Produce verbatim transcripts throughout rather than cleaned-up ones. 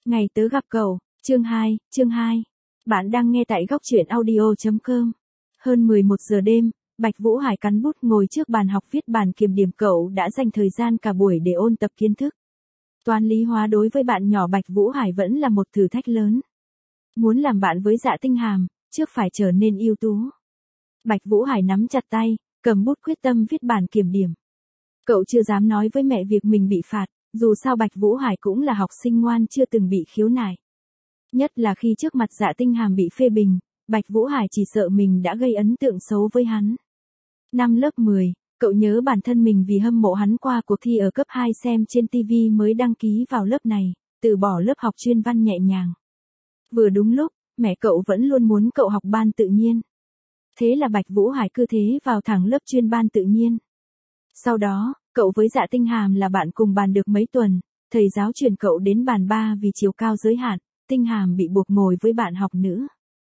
Ngày tớ gặp cậu, chương hai, chương hai. Bạn đang nghe tại góc truyện audio chấm com. Hơn mười một giờ đêm, Bạch Vũ Hải cắn bút ngồi trước bàn học viết bản kiểm điểm. Cậu đã dành thời gian cả buổi để ôn tập kiến thức. Toán lý hóa đối với bạn nhỏ Bạch Vũ Hải vẫn là một thử thách lớn. Muốn làm bạn với Dạ Tinh Hàm, trước phải trở nên ưu tú. Bạch Vũ Hải nắm chặt tay, cầm bút quyết tâm viết bản kiểm điểm. Cậu chưa dám nói với mẹ việc mình bị phạt, dù sao Bạch Vũ Hải cũng là học sinh ngoan chưa từng bị khiếu nại. Nhất là khi trước mặt Dạ Tinh Hàm bị phê bình, Bạch Vũ Hải chỉ sợ mình đã gây ấn tượng xấu với hắn. Năm lớp mười, cậu nhớ bản thân mình vì hâm mộ hắn qua cuộc thi ở cấp hai xem trên ti vi mới đăng ký vào lớp này, từ bỏ lớp học chuyên văn nhẹ nhàng. Vừa đúng lúc, mẹ cậu vẫn luôn muốn cậu học ban tự nhiên. Thế là Bạch Vũ Hải cứ thế vào thẳng lớp chuyên ban tự nhiên. Sau đó, cậu với Dạ Tinh Hàm là bạn cùng bàn được mấy tuần, thầy giáo chuyển cậu đến bàn ba vì chiều cao giới hạn, Tinh Hàm bị buộc ngồi với bạn học nữ.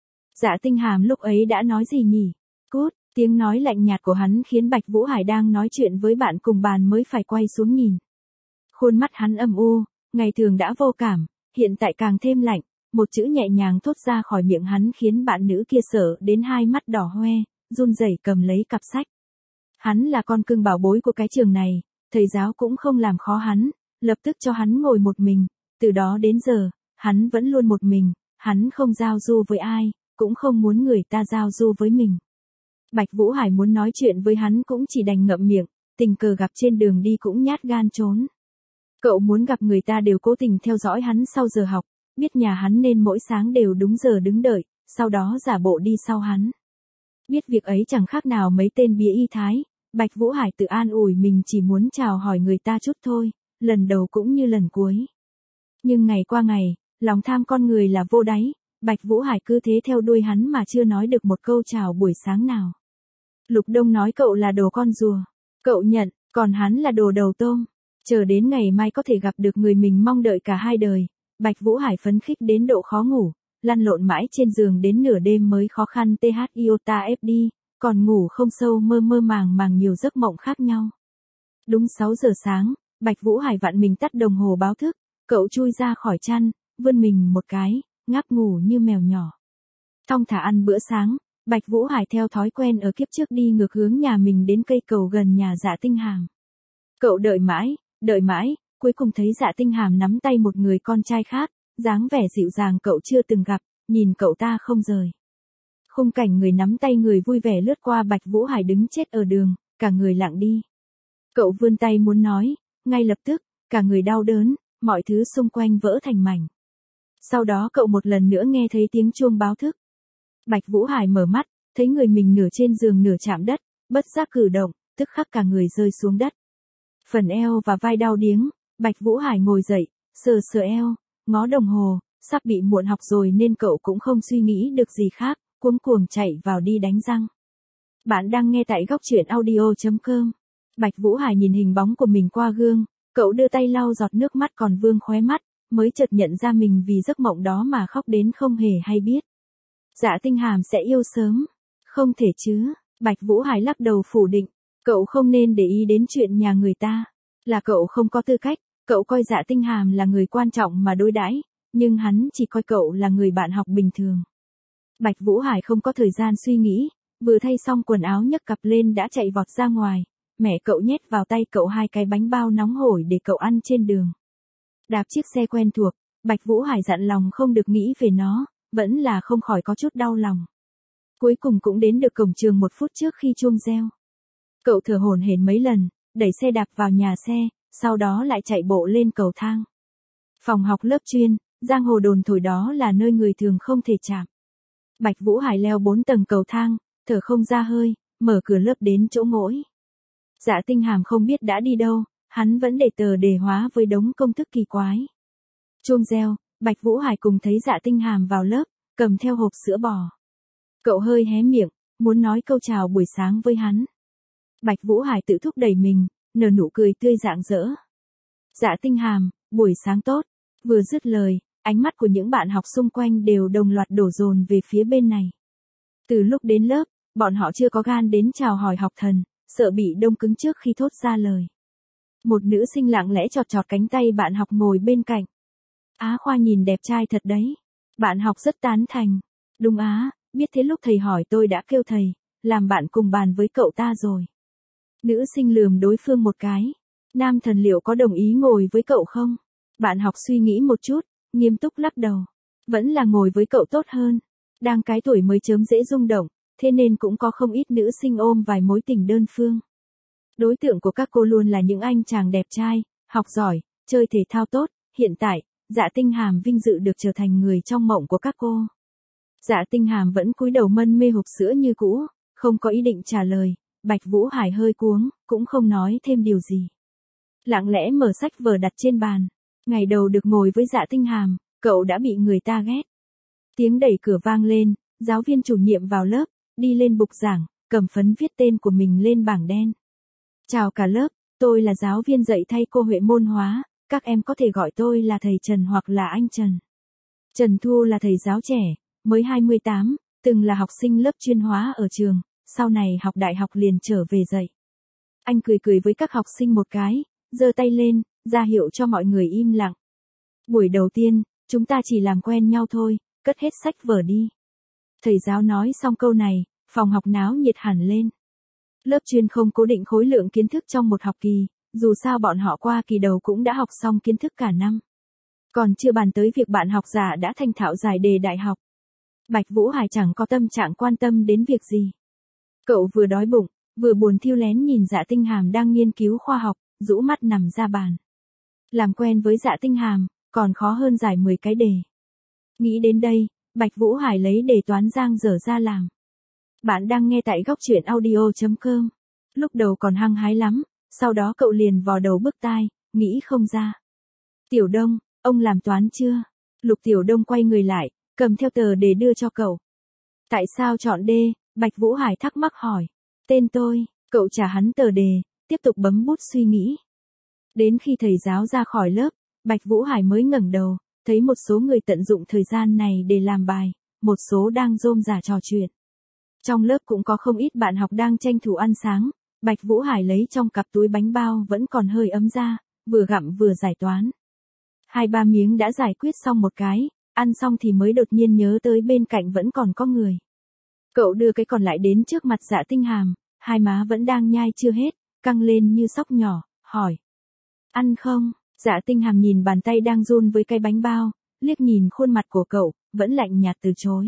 Dạ Tinh Hàm lúc ấy đã nói gì nhỉ? Cút, tiếng nói lạnh nhạt của hắn khiến Bạch Vũ Hải đang nói chuyện với bạn cùng bàn mới phải quay xuống nhìn. Khuôn mắt hắn âm u, ngày thường đã vô cảm, hiện tại càng thêm lạnh, một chữ nhẹ nhàng thốt ra khỏi miệng hắn khiến bạn nữ kia sợ đến hai mắt đỏ hoe, run rẩy cầm lấy cặp sách. Hắn là con cưng bảo bối của cái trường này, thầy giáo cũng không làm khó hắn, lập tức cho hắn ngồi một mình, từ đó đến giờ, hắn vẫn luôn một mình, hắn không giao du với ai, cũng không muốn người ta giao du với mình. Bạch Vũ Hải muốn nói chuyện với hắn cũng chỉ đành ngậm miệng, tình cờ gặp trên đường đi cũng nhát gan trốn. Cậu muốn gặp người ta đều cố tình theo dõi hắn sau giờ học, biết nhà hắn nên mỗi sáng đều đúng giờ đứng đợi, sau đó giả bộ đi sau hắn. Biết việc ấy chẳng khác nào mấy tên bía y thái, Bạch Vũ Hải tự an ủi mình chỉ muốn chào hỏi người ta chút thôi, lần đầu cũng như lần cuối. Nhưng ngày qua ngày, lòng tham con người là vô đáy, Bạch Vũ Hải cứ thế theo đuôi hắn mà chưa nói được một câu chào buổi sáng nào. Lục Đông nói cậu là đồ con rùa, cậu nhận, còn hắn là đồ đầu tôm. Chờ đến ngày mai có thể gặp được người mình mong đợi cả hai đời, Bạch Vũ Hải phấn khích đến độ khó ngủ, lăn lộn mãi trên giường đến nửa đêm mới khó khăn tê hát iota ép đi, còn ngủ không sâu mơ mơ màng màng nhiều giấc mộng khác nhau. Đúng sáu giờ sáng, Bạch Vũ Hải vặn mình tắt đồng hồ báo thức, cậu chui ra khỏi chăn, vươn mình một cái, ngáp ngủ như mèo nhỏ. Thong thả ăn bữa sáng, Bạch Vũ Hải theo thói quen ở kiếp trước đi ngược hướng nhà mình đến cây cầu gần nhà Dạ Tinh Hàm. Cậu đợi mãi, đợi mãi, cuối cùng thấy Dạ Tinh Hàm nắm tay một người con trai khác, dáng vẻ dịu dàng cậu chưa từng gặp, nhìn cậu ta không rời. Khung cảnh người nắm tay người vui vẻ lướt qua Bạch Vũ Hải đứng chết ở đường, cả người lặng đi. Cậu vươn tay muốn nói, ngay lập tức, cả người đau đớn, mọi thứ xung quanh vỡ thành mảnh. Sau đó cậu một lần nữa nghe thấy tiếng chuông báo thức. Bạch Vũ Hải mở mắt, thấy người mình nửa trên giường nửa chạm đất, bất giác cử động, tức khắc cả người rơi xuống đất. Phần eo và vai đau điếng, Bạch Vũ Hải ngồi dậy, sờ sờ eo, ngó đồng hồ, sắp bị muộn học rồi nên cậu cũng không suy nghĩ được gì khác, cuống cuồng chạy vào đi đánh răng. Bạn đang nghe tại góc truyện audio chấm com. Bạch Vũ Hải nhìn hình bóng của mình qua gương, cậu đưa tay lau giọt nước mắt còn vương khóe mắt, mới chợt nhận ra mình vì giấc mộng đó mà khóc đến không hề hay biết. Dạ Tinh Hàm sẽ yêu sớm. Không thể chứ, Bạch Vũ Hải lắc đầu phủ định, cậu không nên để ý đến chuyện nhà người ta, là cậu không có tư cách, cậu coi Dạ Tinh Hàm là người quan trọng mà đối đãi, nhưng hắn chỉ coi cậu là người bạn học bình thường. Bạch Vũ Hải không có thời gian suy nghĩ, vừa thay xong quần áo nhấc cặp lên đã chạy vọt ra ngoài, mẹ cậu nhét vào tay cậu hai cái bánh bao nóng hổi để cậu ăn trên đường. Đạp chiếc xe quen thuộc, Bạch Vũ Hải dặn lòng không được nghĩ về nó, vẫn là không khỏi có chút đau lòng. Cuối cùng cũng đến được cổng trường một phút trước khi chuông reo. Cậu thở hổn hển mấy lần, đẩy xe đạp vào nhà xe, sau đó lại chạy bộ lên cầu thang. Phòng học lớp chuyên, giang hồ đồn thổi đó là nơi người thường không thể chạm. Bạch Vũ Hải leo bốn tầng cầu thang, thở không ra hơi, mở cửa lớp đến chỗ ngỗi. Dạ Tinh Hàm không biết đã đi đâu, hắn vẫn để tờ đề hóa với đống công thức kỳ quái. Chuông reo, Bạch Vũ Hải cùng thấy Dạ Tinh Hàm vào lớp, cầm theo hộp sữa bò. Cậu hơi hé miệng, muốn nói câu chào buổi sáng với hắn. Bạch Vũ Hải tự thúc đẩy mình, nở nụ cười tươi rạng rỡ. Dạ Tinh Hàm, buổi sáng tốt. Vừa dứt lời, ánh mắt của những bạn học xung quanh đều đồng loạt đổ dồn về phía bên này. Từ lúc đến lớp, bọn họ chưa có gan đến chào hỏi học thần, sợ bị đông cứng trước khi thốt ra lời. Một nữ sinh lặng lẽ chọt chọt cánh tay bạn học ngồi bên cạnh. Á Khoa nhìn đẹp trai thật đấy. Bạn học rất tán thành. Đúng á, biết thế lúc thầy hỏi tôi đã kêu thầy, làm bạn cùng bàn với cậu ta rồi. Nữ sinh lườm đối phương một cái. Nam thần liệu có đồng ý ngồi với cậu không? Bạn học suy nghĩ một chút, nghiêm túc lắc đầu. Vẫn là ngồi với cậu tốt hơn. Đang cái tuổi mới chớm dễ rung động, thế nên cũng có không ít nữ sinh ôm vài mối tình đơn phương. Đối tượng của các cô luôn là những anh chàng đẹp trai, học giỏi, chơi thể thao tốt. Hiện tại, Dạ Tinh Hàm vinh dự được trở thành người trong mộng của các cô. Dạ Tinh Hàm vẫn cúi đầu mân mê hộp sữa như cũ, không có ý định trả lời. Bạch Vũ Hải hơi cuống, cũng không nói thêm điều gì. Lặng lẽ mở sách vở đặt trên bàn. Ngày đầu được ngồi với Dạ Tinh Hàm, cậu đã bị người ta ghét. Tiếng đẩy cửa vang lên, giáo viên chủ nhiệm vào lớp, đi lên bục giảng, cầm phấn viết tên của mình lên bảng đen. Chào cả lớp, tôi là giáo viên dạy thay cô Huệ môn hóa, các em có thể gọi tôi là thầy Trần hoặc là anh Trần. Trần Thu là thầy giáo trẻ, mới hai mươi tám, từng là học sinh lớp chuyên hóa ở trường, sau này học đại học liền trở về dạy. Anh cười cười với các học sinh một cái, giơ tay lên, ra hiệu cho mọi người im lặng. Buổi đầu tiên, chúng ta chỉ làm quen nhau thôi, cất hết sách vở đi. Thầy giáo nói xong câu này, phòng học náo nhiệt hẳn lên. Lớp chuyên không cố định khối lượng kiến thức trong một học kỳ, dù sao bọn họ qua kỳ đầu cũng đã học xong kiến thức cả năm. Còn chưa bàn tới việc bạn học giả đã thành thạo giải đề đại học. Bạch Vũ Hải chẳng có tâm trạng quan tâm đến việc gì. Cậu vừa đói bụng, vừa buồn thiêu lén nhìn Dạ Tinh Hàm đang nghiên cứu khoa học, rũ mắt nằm ra bàn. Làm quen với Dạ Tinh Hàm, còn khó hơn giải mười cái đề. Nghĩ đến đây, Bạch Vũ Hải lấy đề toán giang dở ra làm. Bạn đang nghe tại góc truyện audio chấm com. Lúc đầu còn hăng hái lắm, sau đó cậu liền vò đầu bứt tai, nghĩ không ra. Tiểu Đông, ông làm toán chưa? Lục Tiểu Đông quay người lại, cầm theo tờ đề đưa cho cậu. Tại sao chọn D? Bạch Vũ Hải thắc mắc hỏi. Tên tôi, cậu trả hắn tờ đề, tiếp tục bấm bút suy nghĩ. Đến khi thầy giáo ra khỏi lớp, Bạch Vũ Hải mới ngẩng đầu, thấy một số người tận dụng thời gian này để làm bài, một số đang rôm rả trò chuyện. Trong lớp cũng có không ít bạn học đang tranh thủ ăn sáng, Bạch Vũ Hải lấy trong cặp túi bánh bao vẫn còn hơi ấm ra, vừa gặm vừa giải toán. Hai ba miếng đã giải quyết xong một cái, ăn xong thì mới đột nhiên nhớ tới bên cạnh vẫn còn có người. Cậu đưa cái còn lại đến trước mặt Dạ Tinh Hàm, hai má vẫn đang nhai chưa hết, căng lên như sóc nhỏ, hỏi. Ăn không? Dạ Tinh Hàm nhìn bàn tay đang run với cái bánh bao, liếc nhìn khuôn mặt của cậu, vẫn lạnh nhạt từ chối.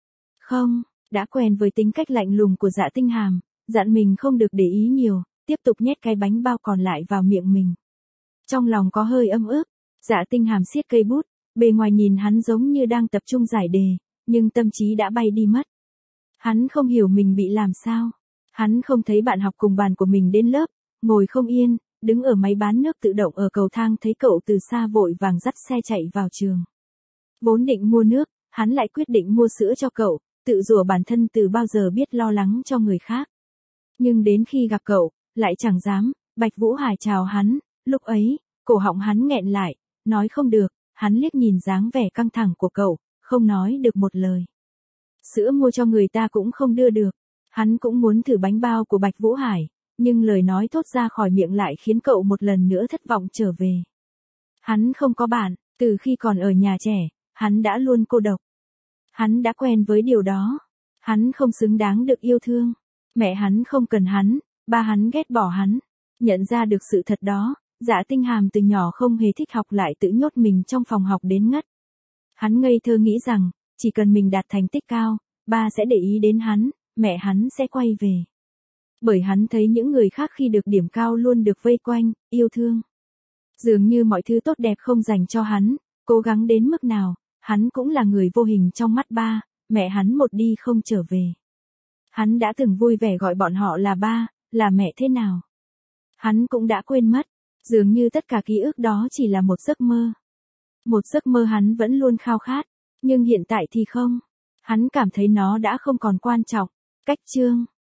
Không, đã quen với tính cách lạnh lùng của Dạ Tinh Hàm, dặn mình không được để ý nhiều, tiếp tục nhét cái bánh bao còn lại vào miệng mình. Trong lòng có hơi ấm ức, Dạ Tinh Hàm siết cây bút, bề ngoài nhìn hắn giống như đang tập trung giải đề, nhưng tâm trí đã bay đi mất. Hắn không hiểu mình bị làm sao. Hắn không thấy bạn học cùng bàn của mình đến lớp, ngồi không yên, đứng ở máy bán nước tự động ở cầu thang thấy cậu từ xa vội vàng dắt xe chạy vào trường. Vốn định mua nước, hắn lại quyết định mua sữa cho cậu, tự rủa bản thân từ bao giờ biết lo lắng cho người khác. Nhưng đến khi gặp cậu, lại chẳng dám. Bạch Vũ Hải chào hắn, lúc ấy, cổ họng hắn nghẹn lại, nói không được, hắn liếc nhìn dáng vẻ căng thẳng của cậu, không nói được một lời. Sữa mua cho người ta cũng không đưa được, hắn cũng muốn thử bánh bao của Bạch Vũ Hải, nhưng lời nói thốt ra khỏi miệng lại khiến cậu một lần nữa thất vọng trở về. Hắn không có bạn, từ khi còn ở nhà trẻ, hắn đã luôn cô độc. Hắn đã quen với điều đó. Hắn không xứng đáng được yêu thương. Mẹ hắn không cần hắn, ba hắn ghét bỏ hắn. Nhận ra được sự thật đó, Dạ Tinh Hàm từ nhỏ không hề thích học lại tự nhốt mình trong phòng học đến ngất. Hắn ngây thơ nghĩ rằng, chỉ cần mình đạt thành tích cao, ba sẽ để ý đến hắn, mẹ hắn sẽ quay về. Bởi hắn thấy những người khác khi được điểm cao luôn được vây quanh, yêu thương. Dường như mọi thứ tốt đẹp không dành cho hắn, cố gắng đến mức nào, hắn cũng là người vô hình trong mắt ba, mẹ hắn một đi không trở về. Hắn đã từng vui vẻ gọi bọn họ là ba, là mẹ thế nào. Hắn cũng đã quên mất, dường như tất cả ký ức đó chỉ là một giấc mơ. Một giấc mơ hắn vẫn luôn khao khát, nhưng hiện tại thì không. Hắn cảm thấy nó đã không còn quan trọng. Cách chương